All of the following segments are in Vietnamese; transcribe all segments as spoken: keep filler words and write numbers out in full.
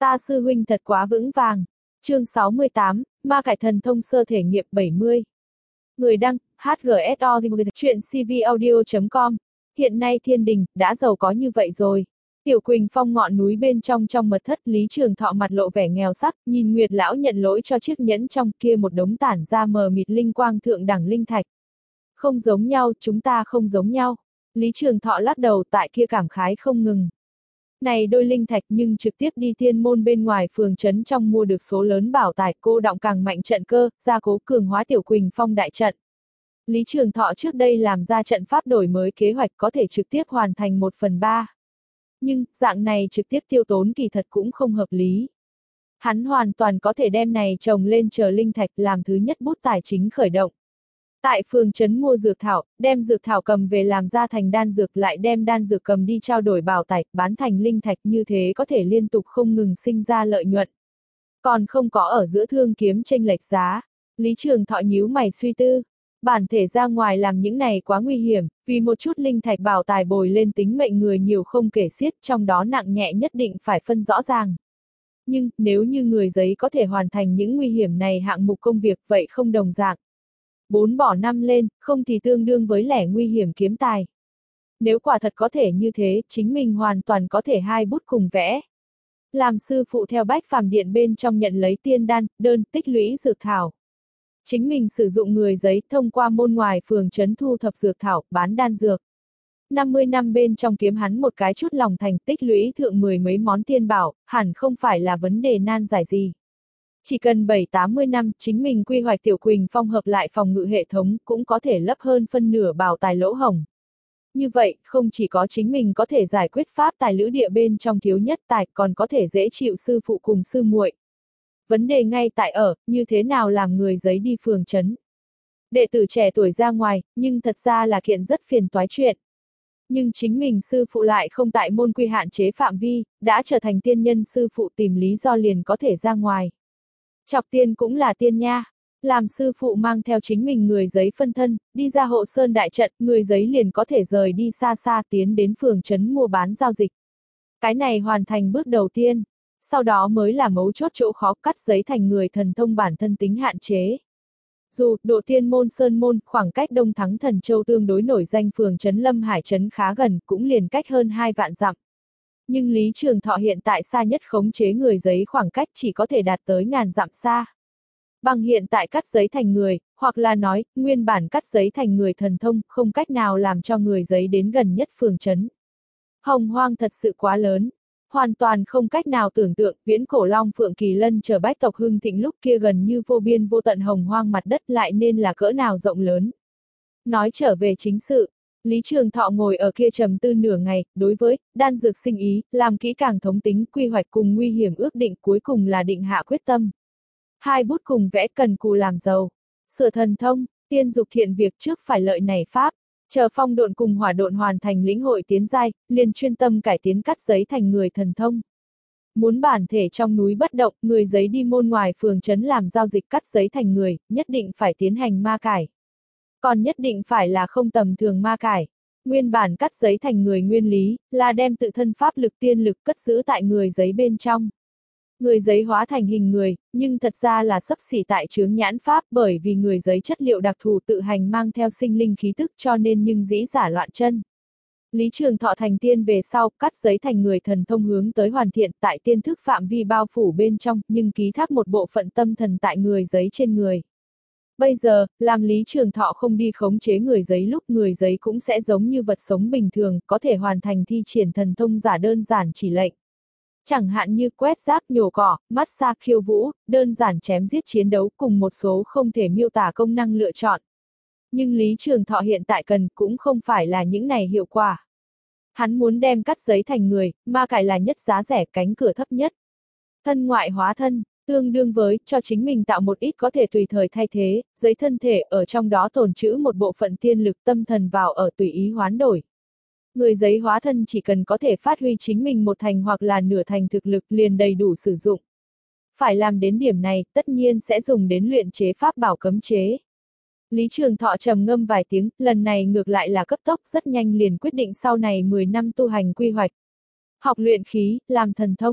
Ta sư huynh thật quá vững vàng. Chương sáu mươi tám, Ma Cải Thần Thông Sơ Thể Nghiệp bảy mươi. Người đăng, hát giê ét o, chuyện c v audio chấm com. Hiện nay thiên đình, đã giàu có như vậy rồi. Tiểu Quỳnh Phong ngọn núi bên trong trong mật thất, Lý Trường Thọ mặt lộ vẻ nghèo sắc, nhìn Nguyệt lão nhận lỗi cho chiếc nhẫn trong kia một đống tản ra mờ mịt linh quang thượng đẳng linh thạch. Không giống nhau, chúng ta không giống nhau. Lý Trường Thọ lắc đầu tại kia cảm khái không ngừng. Này đôi linh thạch nhưng trực tiếp đi thiên môn bên ngoài phường trấn trong mua được số lớn bảo tài, cô động càng mạnh trận cơ, gia cố cường hóa Tiểu Quỳnh Phong đại trận. Lý Trường Thọ trước đây làm ra trận pháp đổi mới kế hoạch có thể trực tiếp hoàn thành một phần ba. Nhưng, dạng này trực tiếp tiêu tốn kỳ thật cũng không hợp lý. Hắn hoàn toàn có thể đem này trồng lên chờ linh thạch làm thứ nhất bút tài chính khởi động. Tại phường trấn mua dược thảo, đem dược thảo cầm về làm ra thành đan dược, lại đem đan dược cầm đi trao đổi bảo tài, bán thành linh thạch, như thế có thể liên tục không ngừng sinh ra lợi nhuận. Còn không có ở giữa thương kiếm chênh lệch giá. Lý Trường Thọ nhíu mày suy tư. Bản thể ra ngoài làm những này quá nguy hiểm, vì một chút linh thạch bảo tài bồi lên tính mệnh người nhiều không kể xiết, trong đó nặng nhẹ nhất định phải phân rõ ràng. Nhưng, nếu như người giấy có thể hoàn thành những nguy hiểm này hạng mục công việc, vậy không đồng dạng. Bốn bỏ năm lên, không thì tương đương với lẻ nguy hiểm kiếm tài. Nếu quả thật có thể như thế, chính mình hoàn toàn có thể hai bút cùng vẽ. Làm sư phụ theo Bách Phàm Điện bên trong nhận lấy tiên đan, đơn, tích lũy dược thảo. Chính mình sử dụng người giấy thông qua môn ngoài phường trấn thu thập dược thảo, bán đan dược. năm mươi năm bên trong kiếm hắn một cái chút lòng thành, tích lũy thượng mười mấy món tiên bảo, hẳn không phải là vấn đề nan giải gì. Chỉ cần bảy tám mươi năm, chính mình quy hoạch Tiểu Quỳnh Phong hợp lại phòng ngự hệ thống, cũng có thể lấp hơn phân nửa bảo tài lỗ hổng. Như vậy, không chỉ có chính mình có thể giải quyết pháp tài lữ địa bên trong thiếu nhất tài, còn có thể dễ chịu sư phụ cùng sư muội. Vấn đề ngay tại ở, như thế nào làm người giấy đi phường trấn. Đệ tử trẻ tuổi ra ngoài, nhưng thật ra là kiện rất phiền toái chuyện. Nhưng chính mình sư phụ lại không tại môn quy hạn chế phạm vi, đã trở thành tiên nhân, sư phụ tìm lý do liền có thể ra ngoài. Chọc tiên cũng là tiên nha. Làm sư phụ mang theo chính mình người giấy phân thân, đi ra hộ sơn đại trận, người giấy liền có thể rời đi xa xa tiến đến phường trấn mua bán giao dịch. Cái này hoàn thành bước đầu tiên. Sau đó mới là mấu chốt chỗ khó, cắt giấy thành người thần thông bản thân tính hạn chế. Dù, độ tiên môn sơn môn, khoảng cách Đông Thắng Thần Châu tương đối nổi danh phường trấn Lâm Hải trấn khá gần, cũng liền cách hơn hai vạn dặm. Nhưng Lý Trường Thọ hiện tại xa nhất khống chế người giấy khoảng cách chỉ có thể đạt tới ngàn dặm xa. Bằng hiện tại cắt giấy thành người, hoặc là nói, nguyên bản cắt giấy thành người thần thông, không cách nào làm cho người giấy đến gần nhất phường trấn. Hồng hoang thật sự quá lớn. Hoàn toàn không cách nào tưởng tượng, viễn cổ long phượng kỳ lân chờ bách tộc hưng thịnh lúc kia gần như vô biên vô tận hồng hoang mặt đất lại nên là cỡ nào rộng lớn. Nói trở về chính sự, Lý Trường Thọ ngồi ở kia trầm tư nửa ngày, đối với đan dược sinh ý, làm kỹ càng thống tính quy hoạch cùng nguy hiểm ước định, cuối cùng là định hạ quyết tâm. Hai bút cùng vẽ cần cù làm giàu. Sửa thần thông, tiên dục thiện việc trước phải lợi nảy pháp. Chờ phong độn cùng hỏa độn hoàn thành lĩnh hội tiến giai, liền chuyên tâm cải tiến cắt giấy thành người thần thông. Muốn bản thể trong núi bất động, người giấy đi môn ngoài phường trấn làm giao dịch cắt giấy thành người, nhất định phải tiến hành ma cải. Còn nhất định phải là không tầm thường ma cải. Nguyên bản cắt giấy thành người nguyên lý, là đem tự thân pháp lực tiên lực cất giữ tại người giấy bên trong. Người giấy hóa thành hình người, nhưng thật ra là xấp xỉ tại chướng nhãn pháp, bởi vì người giấy chất liệu đặc thù tự hành mang theo sinh linh khí tức, cho nên nhưng dĩ giả loạn chân. Lý Trường Thọ thành tiên về sau, cắt giấy thành người thần thông hướng tới hoàn thiện tại tiên thức phạm vi bao phủ bên trong, nhưng ký thác một bộ phận tâm thần tại người giấy trên người. Bây giờ, làm Lý Trường Thọ không đi khống chế người giấy lúc người giấy cũng sẽ giống như vật sống bình thường, có thể hoàn thành thi triển thần thông giả đơn giản chỉ lệnh. Chẳng hạn như quét rác, nhổ cỏ, massage, khiêu vũ, đơn giản chém giết chiến đấu cùng một số không thể miêu tả công năng lựa chọn. Nhưng Lý Trường Thọ hiện tại cần cũng không phải là những này hiệu quả. Hắn muốn đem cắt giấy thành người, ma cải là nhất giá rẻ, cánh cửa thấp nhất. Thân ngoại hóa thân, tương đương với cho chính mình tạo một ít có thể tùy thời thay thế, giấy thân thể ở trong đó tồn trữ một bộ phận tiên lực tâm thần vào ở tùy ý hoán đổi. Người giấy hóa thân chỉ cần có thể phát huy chính mình một thành hoặc là nửa thành thực lực liền đầy đủ sử dụng. Phải làm đến điểm này, tất nhiên sẽ dùng đến luyện chế pháp bảo cấm chế. Lý Trường Thọ trầm ngâm vài tiếng, lần này ngược lại là cấp tốc, rất nhanh liền quyết định sau này mười năm tu hành quy hoạch. Học luyện khí, làm thần thông.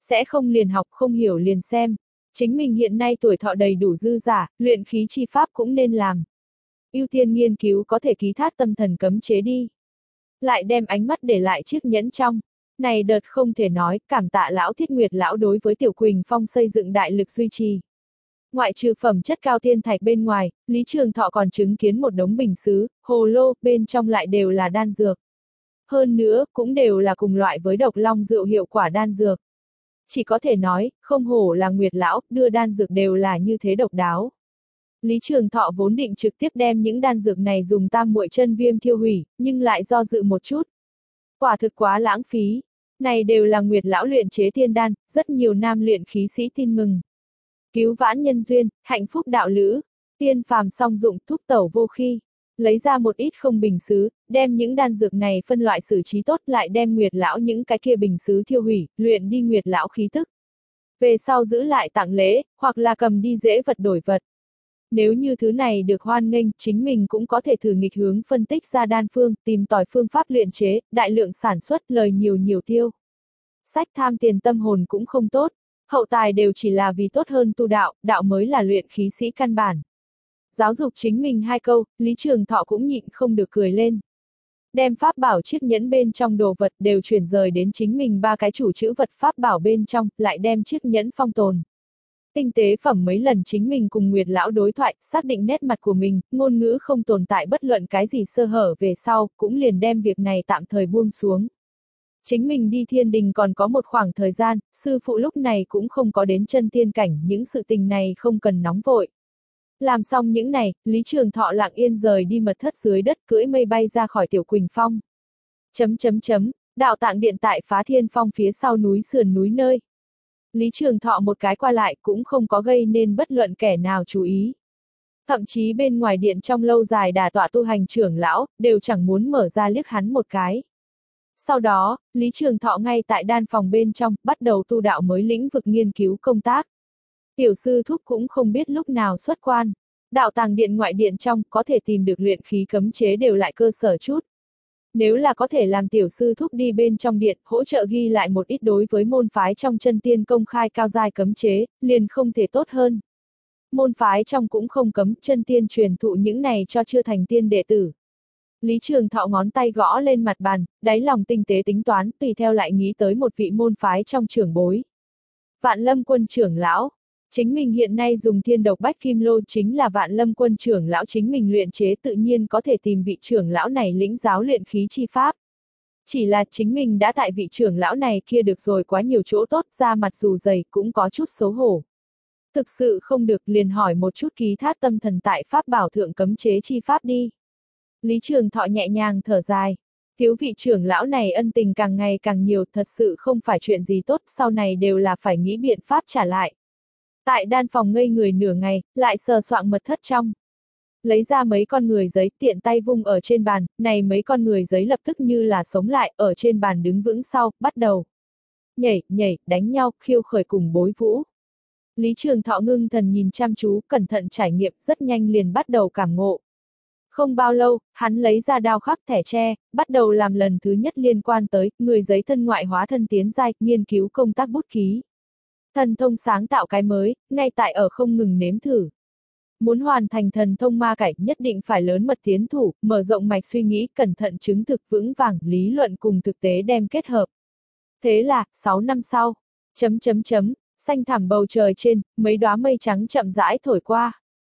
Sẽ không liền học, không hiểu liền xem. Chính mình hiện nay tuổi thọ đầy đủ dư giả, luyện khí chi pháp cũng nên làm. Ưu tiên nghiên cứu có thể ký thác tâm thần cấm chế đi. Lại đem ánh mắt để lại chiếc nhẫn trong. Này đợt không thể nói, cảm tạ lão Thiết Nguyệt lão đối với Tiểu Quỳnh Phong xây dựng đại lực duy trì. Ngoại trừ phẩm chất cao thiên thạch bên ngoài, Lý Trường Thọ còn chứng kiến một đống bình sứ, hồ lô, bên trong lại đều là đan dược. Hơn nữa, cũng đều là cùng loại với độc long rượu hiệu quả đan dược. Chỉ có thể nói, không hổ là Nguyệt lão, đưa đan dược đều là như thế độc đáo. Lý Trường Thọ vốn định trực tiếp đem những đan dược này dùng tam muội chân viêm thiêu hủy, nhưng lại do dự một chút. Quả thực quá lãng phí. Này đều là Nguyệt lão luyện chế tiên đan, rất nhiều nam luyện khí sĩ tin mừng. Cứu vãn nhân duyên, hạnh phúc đạo lữ, tiên phàm song dụng, thúc tẩu vô khi. Lấy ra một ít không bình sứ, đem những đan dược này phân loại xử trí tốt, lại đem Nguyệt lão những cái kia bình sứ thiêu hủy, luyện đi Nguyệt lão khí tức. Về sau giữ lại tặng lễ, hoặc là cầm đi dễ vật đổi vật. Nếu như thứ này được hoan nghênh, chính mình cũng có thể thử nghịch hướng phân tích ra đan phương, tìm tòi phương pháp luyện chế, đại lượng sản xuất, lời nhiều nhiều tiêu. Sách tham tiền tâm hồn cũng không tốt, hậu tài đều chỉ là vì tốt hơn tu đạo, đạo mới là luyện khí sĩ căn bản. Giáo dục chính mình hai câu, Lý Trường Thọ cũng nhịn không được cười lên. Đem pháp bảo chiếc nhẫn bên trong đồ vật đều chuyển rời đến chính mình ba cái chủ chữ vật pháp bảo bên trong, lại đem chiếc nhẫn phong tồn. Tinh tế phẩm mấy lần chính mình cùng Nguyệt lão đối thoại, xác định nét mặt của mình, ngôn ngữ không tồn tại bất luận cái gì sơ hở về sau, cũng liền đem việc này tạm thời buông xuống. Chính mình đi thiên đình còn có một khoảng thời gian, sư phụ lúc này cũng không có đến chân tiên cảnh, những sự tình này không cần nóng vội. Làm xong những này, Lý Trường Thọ lặng yên rời đi mật thất dưới đất, cưỡi mây bay ra khỏi Tiểu Quỳnh Phong. Chấm chấm chấm, đạo tạng điện tại Phá Thiên Phong phía sau núi sườn núi nơi. Lý Trường Thọ một cái qua lại cũng không có gây nên bất luận kẻ nào chú ý. Thậm chí bên ngoài điện trong lâu dài đà tọa tu hành trưởng lão, đều chẳng muốn mở ra liếc hắn một cái. Sau đó, Lý Trường Thọ ngay tại đan phòng bên trong, bắt đầu tu đạo mới lĩnh vực nghiên cứu công tác. Tiểu sư thúc cũng không biết lúc nào xuất quan. Đạo tàng điện ngoại điện trong, có thể tìm được luyện khí cấm chế đều lại cơ sở chút. Nếu là có thể làm tiểu sư thúc đi bên trong điện, hỗ trợ ghi lại một ít đối với môn phái trong chân tiên công khai cao giai cấm chế, liền không thể tốt hơn. Môn phái trong cũng không cấm, chân tiên truyền thụ những này cho chưa thành tiên đệ tử. Lý Trường Thọ ngón tay gõ lên mặt bàn, đáy lòng tinh tế tính toán, tùy theo lại nghĩ tới một vị môn phái trong trưởng bối. Vạn Lâm Quân trưởng lão. Chính mình hiện nay dùng thiên độc bách kim lô chính là Vạn Lâm Quân trưởng lão chính mình luyện chế, tự nhiên có thể tìm vị trưởng lão này lĩnh giáo luyện khí chi pháp. Chỉ là chính mình đã tại vị trưởng lão này kia được rồi quá nhiều chỗ tốt, ra mặt dù dày cũng có chút xấu hổ. Thực sự không được liền hỏi một chút ký thác tâm thần tại pháp bảo thượng cấm chế chi pháp đi. Lý Trường Thọ nhẹ nhàng thở dài. Thiếu vị trưởng lão này ân tình càng ngày càng nhiều, thật sự không phải chuyện gì tốt, sau này đều là phải nghĩ biện pháp trả lại. Tại đan phòng ngây người nửa ngày, lại sờ soạng mật thất trong. Lấy ra mấy con người giấy, tiện tay vung ở trên bàn, này mấy con người giấy lập tức như là sống lại, ở trên bàn đứng vững sau, bắt đầu. Nhảy, nhảy, đánh nhau, khiêu khởi cùng bối vũ. Lý Trường Thọ ngưng thần nhìn chăm chú, cẩn thận trải nghiệm, rất nhanh liền bắt đầu cảm ngộ. Không bao lâu, hắn lấy ra đao khắc thẻ tre, bắt đầu làm lần thứ nhất liên quan tới, người giấy thân ngoại hóa thân tiến giai, nghiên cứu công tác bút ký. Thần thông sáng tạo cái mới, ngay tại ở không ngừng nếm thử. Muốn hoàn thành thần thông ma cải, nhất định phải lớn mật tiến thủ, mở rộng mạch suy nghĩ, cẩn thận chứng thực vững vàng, lý luận cùng thực tế đem kết hợp. Thế là, sáu năm sau, chấm chấm chấm, xanh thẳm bầu trời trên, mấy đóa mây trắng chậm rãi thổi qua.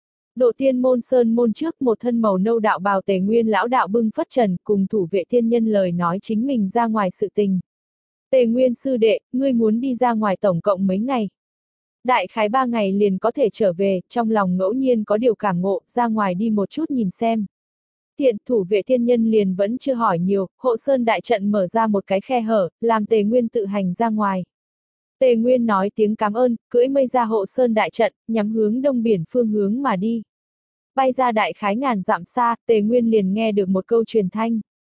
Độ Tiên môn sơn môn trước, một thân màu nâu đạo bào Tề Nguyên lão đạo bưng phất trần, cùng thủ vệ tiên nhân lời nói chính mình ra ngoài sự tình. Tề Nguyên sư đệ, ngươi muốn đi ra ngoài tổng cộng mấy ngày? Đại khái ba ngày liền có thể trở về, trong lòng ngẫu nhiên có điều cảm ngộ, ra ngoài đi một chút nhìn xem. Thiện, thủ vệ thiên nhân liền vẫn chưa hỏi nhiều, hộ sơn đại trận mở ra một cái khe hở, làm Tề Nguyên tự hành ra ngoài. Tề Nguyên nói tiếng cảm ơn, cưỡi mây ra hộ sơn đại trận, nhắm hướng đông biển phương hướng mà đi. Bay ra đại khái ngàn dặm xa, Tề Nguyên liền nghe được một câu truyền thanh.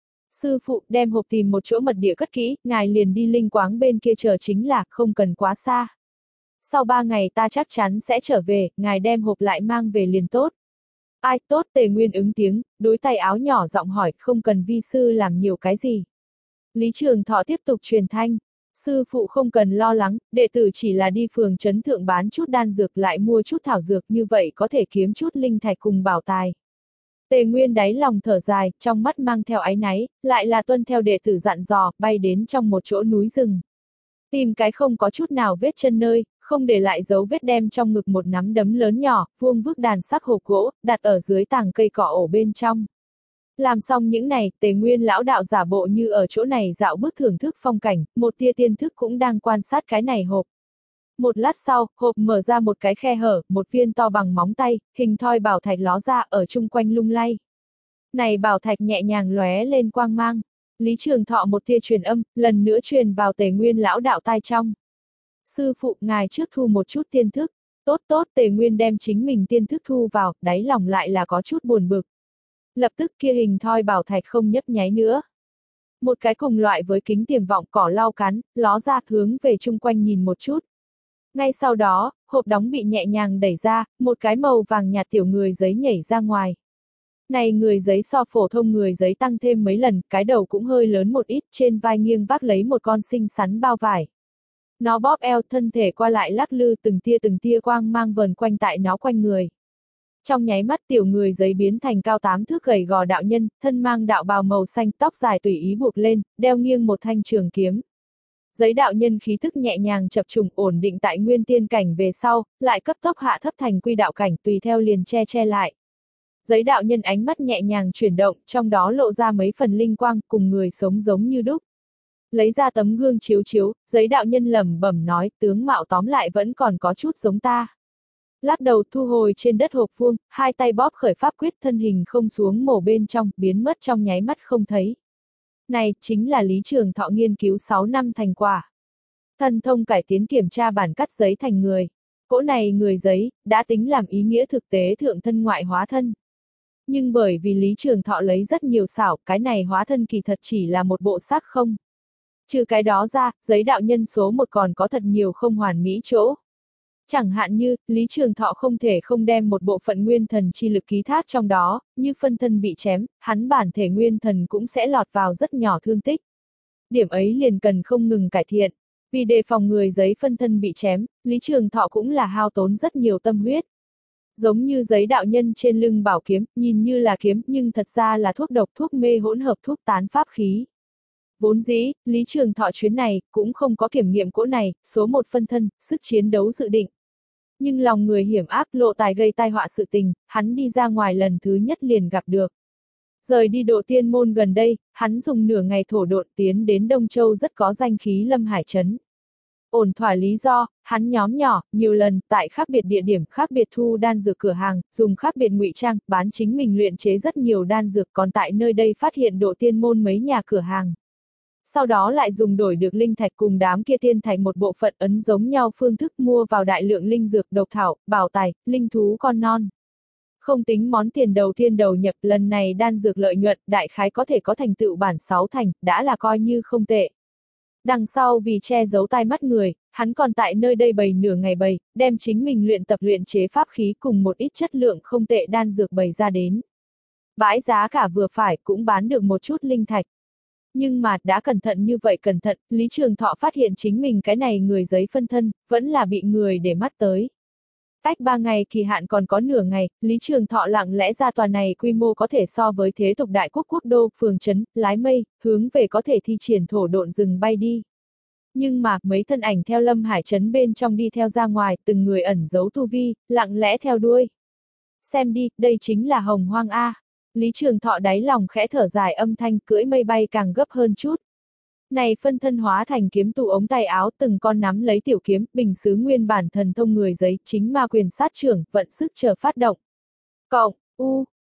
Sư phụ, đem hộp tìm một chỗ mật địa cất kỹ, ngài liền đi linh quáng bên kia chờ chính là, không cần quá xa. Sau ba ngày ta chắc chắn sẽ trở về, ngài đem hộp lại mang về liền tốt. Ai, tốt, Tề Nguyên ứng tiếng, đối tay áo nhỏ giọng hỏi, không cần vi sư làm nhiều cái gì. Lý Trường Thọ tiếp tục truyền thanh, Sư phụ không cần lo lắng, đệ tử chỉ là đi phường trấn thượng bán chút đan dược lại mua chút thảo dược như vậy có thể kiếm chút linh thạch cùng bảo tài. Tề Nguyên đáy lòng thở dài, trong mắt mang theo áy náy, lại là tuân theo đệ tử dặn dò, bay đến trong một chỗ núi rừng. Tìm cái không có chút nào vết chân nơi, không để lại dấu vết đem trong ngực một nắm đấm lớn nhỏ, vuông vức đàn sắc hộp gỗ, đặt ở dưới tảng cây cỏ ổ bên trong. Làm xong những này, Tề Nguyên lão đạo giả bộ như ở chỗ này dạo bước thưởng thức phong cảnh, một tia tiên thức cũng đang quan sát cái này hộp. Một lát sau, hộp mở ra một cái khe hở, một viên to bằng móng tay, hình thoi bảo thạch ló ra ở chung quanh lung lay. Này bảo thạch nhẹ nhàng lóe lên quang mang. Lý Trường Thọ một tia truyền âm, lần nữa truyền vào Tề Nguyên lão đạo tai trong. Sư phụ, ngài trước thu một chút tiên thức. Tốt tốt, Tề Nguyên đem chính mình tiên thức thu vào, đáy lòng lại là có chút buồn bực. Lập tức kia hình thoi bảo thạch không nhấp nháy nữa. Một cái cùng loại với kính tiềm vọng cỏ lau cắn, ló ra hướng về chung quanh nhìn một chút. Ngay sau đó, hộp đóng bị nhẹ nhàng đẩy ra, một cái màu vàng nhạt tiểu người giấy nhảy ra ngoài. Này người giấy so phổ thông người giấy tăng thêm mấy lần, cái đầu cũng hơi lớn một ít, trên vai nghiêng vác lấy một con xinh xắn bao vải. Nó bóp eo, thân thể qua lại lắc lư, từng tia từng tia quang mang vờn quanh tại nó quanh người. Trong nháy mắt tiểu người giấy biến thành cao tám thước gầy gò đạo nhân, thân mang đạo bào màu xanh, tóc dài tùy ý buộc lên, đeo nghiêng một thanh trường kiếm. Giấy đạo nhân khí thức nhẹ nhàng chập trùng ổn định tại nguyên tiên cảnh về sau, lại cấp tốc hạ thấp thành quy đạo cảnh tùy theo liền che che lại. Giấy đạo nhân ánh mắt nhẹ nhàng chuyển động, trong đó lộ ra mấy phần linh quang, cùng người sống giống như đúc. Lấy ra tấm gương chiếu chiếu, giấy đạo nhân lẩm bẩm nói, tướng mạo tóm lại vẫn còn có chút giống ta. Lát đầu thu hồi trên đất hộp vuông, hai tay bóp khởi pháp quyết, thân hình không xuống mổ bên trong, biến mất trong nháy mắt không thấy. Này, chính là Lý Trường Thọ nghiên cứu sáu năm thành quả. Thần thông cải tiến kiểm tra bản cắt giấy thành người. Cỗ này người giấy, đã tính làm ý nghĩa thực tế thượng thân ngoại hóa thân. Nhưng bởi vì Lý Trường Thọ lấy rất nhiều xảo, cái này hóa thân kỳ thật chỉ là một bộ xác không. Trừ cái đó ra, giấy đạo nhân số một còn có thật nhiều không hoàn mỹ chỗ. Chẳng hạn như, Lý Trường Thọ không thể không đem một bộ phận nguyên thần chi lực ký thác trong đó, như phân thân bị chém, hắn bản thể nguyên thần cũng sẽ lọt vào rất nhỏ thương tích. Điểm ấy liền cần không ngừng cải thiện. Vì đề phòng người giấy phân thân bị chém, Lý Trường Thọ cũng là hao tốn rất nhiều tâm huyết. Giống như giấy đạo nhân trên lưng bảo kiếm, nhìn như là kiếm nhưng thật ra là thuốc độc, thuốc mê hỗn hợp, thuốc tán pháp khí. Vốn dĩ, Lý Trường Thọ chuyến này, cũng không có kiểm nghiệm cỗ này, số một phân thân, sức chiến đấu dự định. Nhưng lòng người hiểm ác, lộ tài gây tai họa sự tình, hắn đi ra ngoài lần thứ nhất liền gặp được. Rời đi độ tiên môn gần đây, hắn dùng nửa ngày thổ độn tiến đến Đông Châu rất có danh khí Lâm Hải Trấn. Ổn thỏa lý do, hắn nhóm nhỏ, nhiều lần, tại khác biệt địa điểm khác biệt thu đan dược cửa hàng, dùng khác biệt ngụy trang, bán chính mình luyện chế rất nhiều đan dược, còn tại nơi đây phát hiện độ tiên môn mấy nhà cửa hàng. Sau đó lại dùng đổi được linh thạch cùng đám kia tiên thạch một bộ phận ấn giống nhau phương thức mua vào đại lượng linh dược, độc thảo, bảo tài, linh thú con non. Không tính món tiền đầu tiên đầu nhập, lần này đan dược lợi nhuận, đại khái có thể có thành tựu bản sáu thành, đã là coi như không tệ. Đằng sau vì che giấu tai mắt người, hắn còn tại nơi đây bày nửa ngày bày, đem chính mình luyện tập luyện chế pháp khí cùng một ít chất lượng không tệ đan dược bày ra đến. Bãi giá cả vừa phải, cũng bán được một chút linh thạch. Nhưng mà, đã cẩn thận như vậy cẩn thận, Lý Trường Thọ phát hiện chính mình cái này người giấy phân thân, vẫn là bị người để mắt tới. Cách ba ngày kỳ hạn còn có nửa ngày, Lý Trường Thọ lặng lẽ ra tòa này quy mô có thể so với thế tục đại quốc quốc đô, phường trấn, lái mây, hướng về có thể thi triển thổ độn rừng bay đi. Nhưng mà, mấy thân ảnh theo Lâm Hải Trấn bên trong đi theo ra ngoài, từng người ẩn giấu tu vi, lặng lẽ theo đuôi. Xem đi, đây chính là Hồng Hoang A. Lý Trường Thọ đáy lòng khẽ thở dài âm thanh, cưỡi mây bay càng gấp hơn chút. Này phân thân hóa thành kiếm tụ ống tay áo, từng con nắm lấy tiểu kiếm, bình xứ nguyên bản thần thông người giấy, chính ma quyền sát trưởng, vận sức chờ phát động. Cộng, u,